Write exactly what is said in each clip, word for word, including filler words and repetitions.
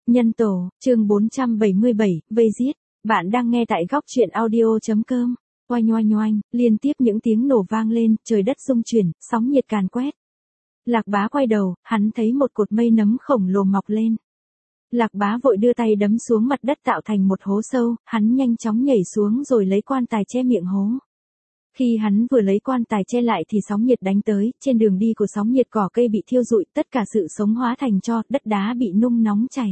Nhân tổ, chương bốn trăm bảy mươi bảy, vây giết. Bạn đang nghe tại góc truyện audio.com. Oanh oanh oanh, liên tiếp những tiếng nổ vang lên, trời đất rung chuyển, sóng nhiệt càn quét. Lạc Bá quay đầu, hắn thấy một cột mây nấm khổng lồ mọc lên. Lạc Bá vội đưa tay đấm xuống mặt đất tạo thành một hố sâu, hắn nhanh chóng nhảy xuống rồi lấy quan tài che miệng hố. Khi hắn vừa lấy quan tài che lại thì sóng nhiệt đánh tới, trên đường đi của sóng nhiệt cỏ cây bị thiêu rụi, tất cả sự sống hóa thành tro, đất đá bị nung nóng chảy.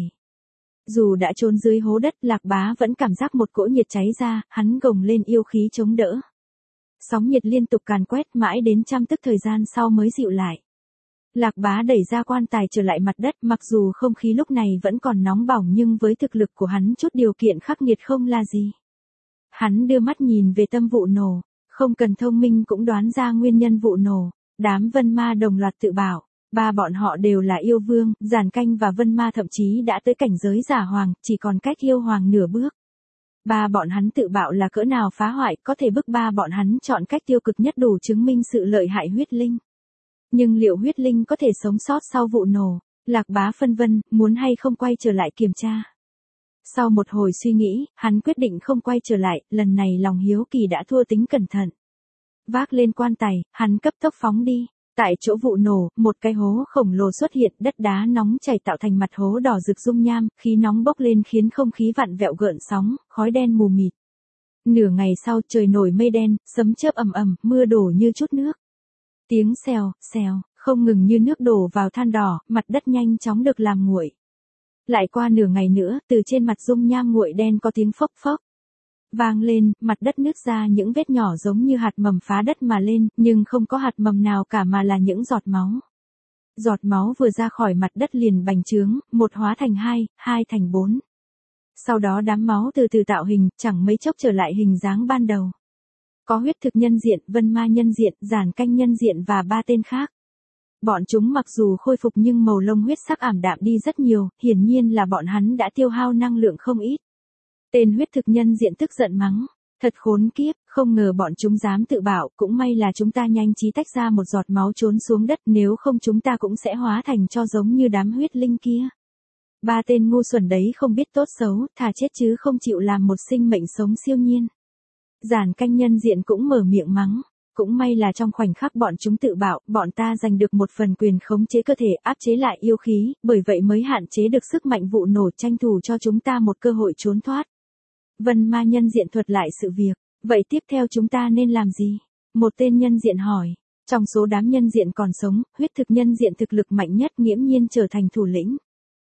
Dù đã trốn dưới hố đất, Lạc Bá vẫn cảm giác một cỗ nhiệt cháy ra, hắn gồng lên yêu khí chống đỡ. Sóng nhiệt liên tục càn quét mãi đến trăm tức thời gian sau mới dịu lại. Lạc Bá đẩy ra quan tài trở lại mặt đất, mặc dù không khí lúc này vẫn còn nóng bỏng nhưng với thực lực của hắn chút điều kiện khắc nghiệt không là gì. Hắn đưa mắt nhìn về tâm vụ nổ, không cần thông minh cũng đoán ra nguyên nhân vụ nổ. Đám Vân Ma đồng loạt tự bảo, ba bọn họ đều là yêu vương, Giản Canh và Vân Ma thậm chí đã tới cảnh giới giả hoàng, chỉ còn cách yêu hoàng nửa bước. Ba bọn hắn tự bạo là cỡ nào phá hoại, có thể bức ba bọn hắn chọn cách tiêu cực nhất đủ chứng minh sự lợi hại huyết linh. Nhưng liệu huyết linh có thể sống sót sau vụ nổ? Lạc Bá phân vân, muốn hay không quay trở lại kiểm tra. Sau một hồi suy nghĩ, hắn quyết định không quay trở lại, lần này lòng hiếu kỳ đã thua tính cẩn thận. Vác lên quan tài, hắn cấp tốc phóng đi. Tại chỗ vụ nổ, một cái hố khổng lồ xuất hiện, đất đá nóng chảy tạo thành mặt hố đỏ rực dung nham, khí nóng bốc lên khiến không khí vặn vẹo gợn sóng, khói đen mù mịt. Nửa ngày sau trời nổi mây đen, sấm chớp ầm ầm, mưa đổ như chút nước. Tiếng xèo, xèo, không ngừng như nước đổ vào than đỏ, mặt đất nhanh chóng được làm nguội. Lại qua nửa ngày nữa, từ trên mặt dung nham nguội đen có tiếng phốc phốc vang lên, mặt đất nứt ra những vết nhỏ giống như hạt mầm phá đất mà lên, nhưng không có hạt mầm nào cả mà là những giọt máu. Giọt máu vừa ra khỏi mặt đất liền bành trướng, một hóa thành hai, hai thành bốn. Sau đó đám máu từ từ tạo hình, chẳng mấy chốc trở lại hình dáng ban đầu. Có huyết thực nhân diện, Vân Ma nhân diện, Giản Canh nhân diện và ba tên khác. Bọn chúng mặc dù khôi phục nhưng màu lông huyết sắc ảm đạm đi rất nhiều, hiển nhiên là bọn hắn đã tiêu hao năng lượng không ít. Tên huyết thực nhân diện tức giận mắng, thật khốn kiếp, không ngờ bọn chúng dám tự bảo, cũng may là chúng ta nhanh trí tách ra một giọt máu trốn xuống đất, nếu không chúng ta cũng sẽ hóa thành cho giống như đám huyết linh kia. Ba tên ngu xuẩn đấy không biết tốt xấu, thà chết chứ không chịu làm một sinh mệnh sống siêu nhiên. Giản Canh nhân diện cũng mở miệng mắng, cũng may là trong khoảnh khắc bọn chúng tự bảo, bọn ta giành được một phần quyền khống chế cơ thể, áp chế lại yêu khí, bởi vậy mới hạn chế được sức mạnh vụ nổ, tranh thủ cho chúng ta một cơ hội trốn thoát. Vân Ma nhân diện thuật lại sự việc, vậy tiếp theo chúng ta nên làm gì? Một tên nhân diện hỏi, trong số đám nhân diện còn sống, huyết thực nhân diện thực lực mạnh nhất nghiễm nhiên trở thành thủ lĩnh.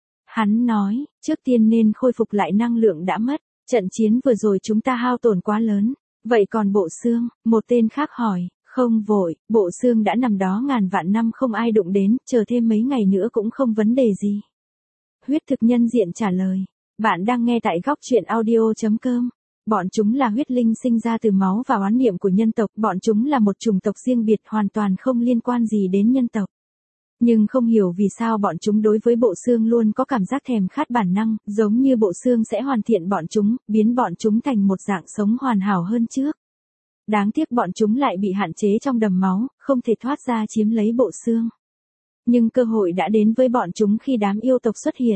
Hắn nói, trước tiên nên khôi phục lại năng lượng đã mất, trận chiến vừa rồi chúng ta hao tổn quá lớn, vậy còn bộ xương? Một tên khác hỏi, không vội, bộ xương đã nằm đó ngàn vạn năm không ai đụng đến, chờ thêm mấy ngày nữa cũng không vấn đề gì. Huyết thực nhân diện trả lời. Bạn đang nghe tại góc truyện audio.com. Bọn chúng là huyết linh sinh ra từ máu và oán niệm của nhân tộc, bọn chúng là một chủng tộc riêng biệt hoàn toàn không liên quan gì đến nhân tộc. Nhưng không hiểu vì sao bọn chúng đối với bộ xương luôn có cảm giác thèm khát bản năng, giống như bộ xương sẽ hoàn thiện bọn chúng, biến bọn chúng thành một dạng sống hoàn hảo hơn trước. Đáng tiếc bọn chúng lại bị hạn chế trong đầm máu, không thể thoát ra chiếm lấy bộ xương. Nhưng cơ hội đã đến với bọn chúng khi đám yêu tộc xuất hiện.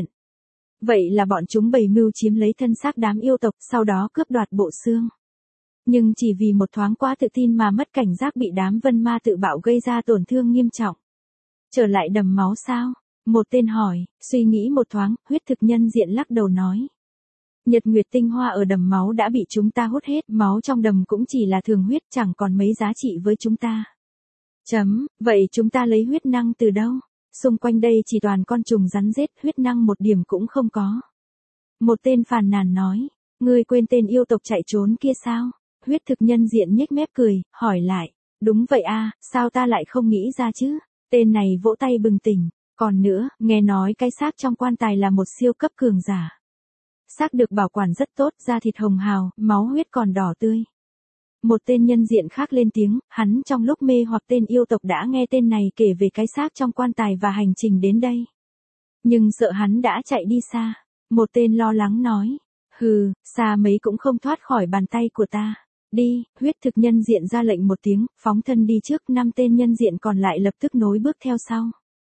Vậy là bọn chúng bày mưu chiếm lấy thân xác đám yêu tộc, sau đó cướp đoạt bộ xương. Nhưng chỉ vì một thoáng quá tự tin mà mất cảnh giác bị đám Vân Ma tự bạo gây ra tổn thương nghiêm trọng. Trở lại đầm máu sao? Một tên hỏi, suy nghĩ một thoáng, huyết thực nhân diện lắc đầu nói. Nhật nguyệt tinh hoa ở đầm máu đã bị chúng ta hút hết, máu trong đầm cũng chỉ là thường huyết, chẳng còn mấy giá trị với chúng ta. Chấm, vậy chúng ta lấy huyết năng từ đâu? Xung quanh đây chỉ toàn con trùng rắn rết, huyết năng một điểm cũng không có. Một tên phàn nàn nói, ngươi quên tên yêu tộc chạy trốn kia sao? Huyết thực nhân diện nhếch mép cười, hỏi lại, đúng vậy a, sao ta lại không nghĩ ra chứ? Tên này vỗ tay bừng tỉnh, còn nữa, nghe nói cái xác trong quan tài là một siêu cấp cường giả. Xác được bảo quản rất tốt, da thịt hồng hào, máu huyết còn đỏ tươi. Một tên nhân diện khác lên tiếng, hắn trong lúc mê hoặc tên yêu tộc đã nghe tên này kể về cái xác trong quan tài và hành trình đến đây. Nhưng sợ hắn đã chạy đi xa. Một tên lo lắng nói, hừ, xa mấy cũng không thoát khỏi bàn tay của ta. Đi, huyết thực nhân diện ra lệnh một tiếng, phóng thân đi trước, năm tên nhân diện còn lại lập tức nối bước theo sau.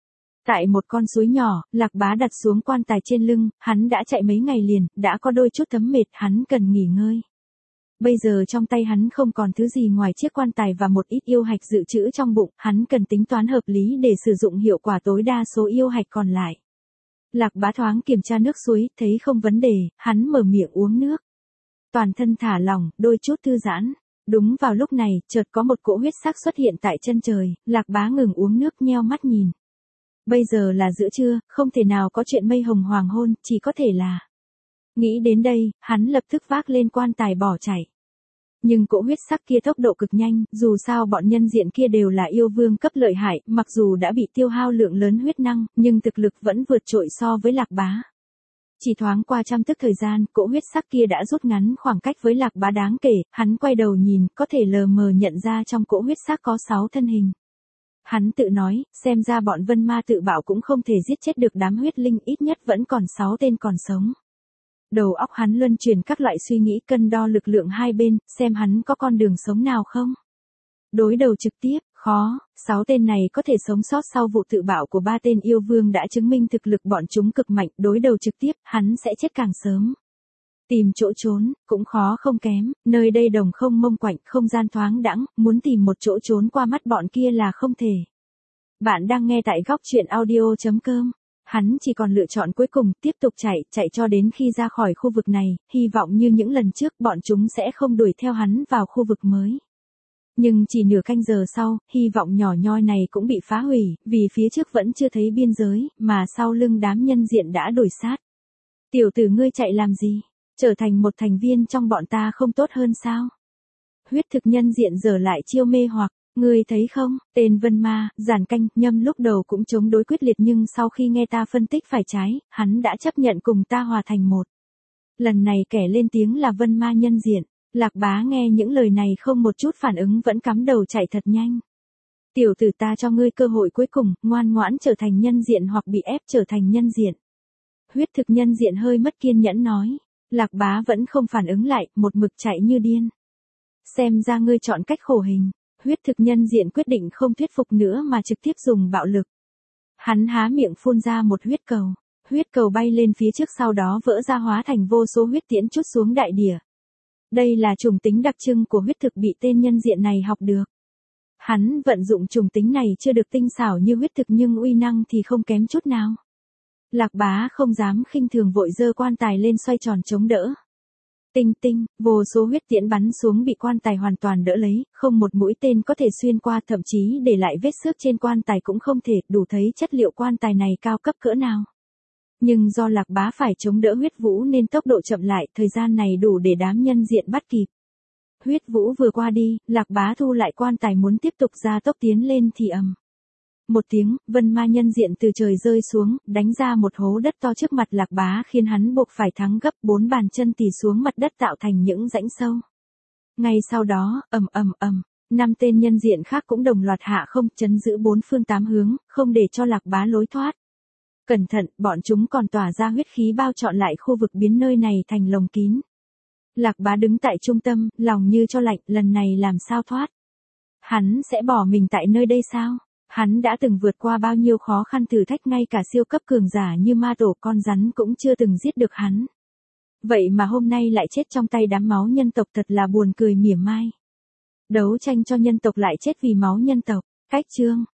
Tại một con suối nhỏ, Lạc Bá đặt xuống quan tài trên lưng, hắn đã chạy mấy ngày liền, đã có đôi chút thấm mệt, hắn cần nghỉ ngơi. Bây giờ trong tay hắn không còn thứ gì ngoài chiếc quan tài và một ít yêu hạch dự trữ trong bụng, hắn cần tính toán hợp lý để sử dụng hiệu quả tối đa số yêu hạch còn lại. Lạc Bá thoáng kiểm tra nước suối, thấy không vấn đề, hắn mở miệng uống nước. Toàn thân thả lỏng, đôi chút thư giãn. Đúng vào lúc này, chợt có một cỗ huyết sắc xuất hiện tại chân trời, Lạc Bá ngừng uống nước nheo mắt nhìn. Bây giờ là giữa trưa, không thể nào có chuyện mây hồng hoàng hôn, chỉ có thể là... Nghĩ đến đây, hắn lập tức vác lên quan tài bỏ chạy. Nhưng cỗ huyết sắc kia tốc độ cực nhanh, dù sao bọn nhân diện kia đều là yêu vương cấp lợi hại, mặc dù đã bị tiêu hao lượng lớn huyết năng, nhưng thực lực vẫn vượt trội so với Lạc Bá. Chỉ thoáng qua trăm tức thời gian, cỗ huyết sắc kia đã rút ngắn khoảng cách với Lạc Bá đáng kể, hắn quay đầu nhìn, có thể lờ mờ nhận ra trong cỗ huyết sắc có sáu thân hình. Hắn tự nói, xem ra bọn Vân Ma tự bảo cũng không thể giết chết được đám huyết linh, ít nhất vẫn còn sáu tên còn sống. Đầu óc hắn luân chuyển các loại suy nghĩ, cân đo lực lượng hai bên, xem hắn có con đường sống nào không. Đối đầu trực tiếp, khó, sáu tên này có thể sống sót sau vụ tự bạo của ba tên yêu vương đã chứng minh thực lực bọn chúng cực mạnh, đối đầu trực tiếp, hắn sẽ chết càng sớm. Tìm chỗ trốn, cũng khó không kém, nơi đây đồng không mông quạnh, không gian thoáng đãng, muốn tìm một chỗ trốn qua mắt bọn kia là không thể. Bạn đang nghe tại góc truyện audio chấm com. Hắn chỉ còn lựa chọn cuối cùng, tiếp tục chạy, chạy cho đến khi ra khỏi khu vực này, hy vọng như những lần trước bọn chúng sẽ không đuổi theo hắn vào khu vực mới. Nhưng chỉ nửa canh giờ sau, hy vọng nhỏ nhoi này cũng bị phá hủy, vì phía trước vẫn chưa thấy biên giới, mà sau lưng đám nhân diện đã đuổi sát. Tiểu tử ngươi chạy làm gì? Trở thành một thành viên trong bọn ta không tốt hơn sao? Huyết thực nhân diện giờ lại chiêu mê hoặc. Ngươi thấy không, tên Vân Ma, Giản Canh, Nhâm lúc đầu cũng chống đối quyết liệt nhưng sau khi nghe ta phân tích phải trái, hắn đã chấp nhận cùng ta hòa thành một. Lần này kẻ lên tiếng là Vân Ma nhân diện, Lạc Bá nghe những lời này không một chút phản ứng vẫn cắm đầu chạy thật nhanh. Tiểu tử ta cho ngươi cơ hội cuối cùng, ngoan ngoãn trở thành nhân diện hoặc bị ép trở thành nhân diện. Huyết thực nhân diện hơi mất kiên nhẫn nói, Lạc Bá vẫn không phản ứng lại, một mực chạy như điên. Xem ra ngươi chọn cách khổ hình. Huyết thực nhân diện quyết định không thuyết phục nữa mà trực tiếp dùng bạo lực. Hắn há miệng phun ra một huyết cầu. Huyết cầu bay lên phía trước sau đó vỡ ra hóa thành vô số huyết tiễn trút xuống đại địa. Đây là trùng tính đặc trưng của huyết thực bị tên nhân diện này học được. Hắn vận dụng trùng tính này chưa được tinh xảo như huyết thực nhưng uy năng thì không kém chút nào. Lạc Bá không dám khinh thường vội giơ quan tài lên xoay tròn chống đỡ. Tinh tinh, vô số huyết tiễn bắn xuống bị quan tài hoàn toàn đỡ lấy, không một mũi tên có thể xuyên qua, thậm chí để lại vết xước trên quan tài cũng không thể, đủ thấy chất liệu quan tài này cao cấp cỡ nào. Nhưng do Lạc Bá phải chống đỡ huyết vũ nên tốc độ chậm lại, thời gian này đủ để đám nhân diện bắt kịp. Huyết vũ vừa qua đi, Lạc Bá thu lại quan tài muốn tiếp tục ra tốc tiến lên thì ầm. Một tiếng, Vân Ma nhân diện từ trời rơi xuống, đánh ra một hố đất to trước mặt Lạc Bá khiến hắn buộc phải thắng gấp, bốn bàn chân tì xuống mặt đất tạo thành những rãnh sâu. Ngay sau đó, ầm ầm ầm, năm tên nhân diện khác cũng đồng loạt hạ không, chấn giữ bốn phương tám hướng, không để cho Lạc Bá lối thoát. Cẩn thận, bọn chúng còn tỏa ra huyết khí bao trọn lại khu vực biến nơi này thành lồng kín. Lạc Bá đứng tại trung tâm, lòng như cho lạnh, lần này làm sao thoát? Hắn sẽ bỏ mình tại nơi đây sao? Hắn đã từng vượt qua bao nhiêu khó khăn thử thách, ngay cả siêu cấp cường giả như ma tổ con rắn cũng chưa từng giết được hắn. Vậy mà hôm nay lại chết trong tay đám máu nhân tộc, thật là buồn cười mỉa mai. Đấu tranh cho nhân tộc lại chết vì máu nhân tộc. Cách chương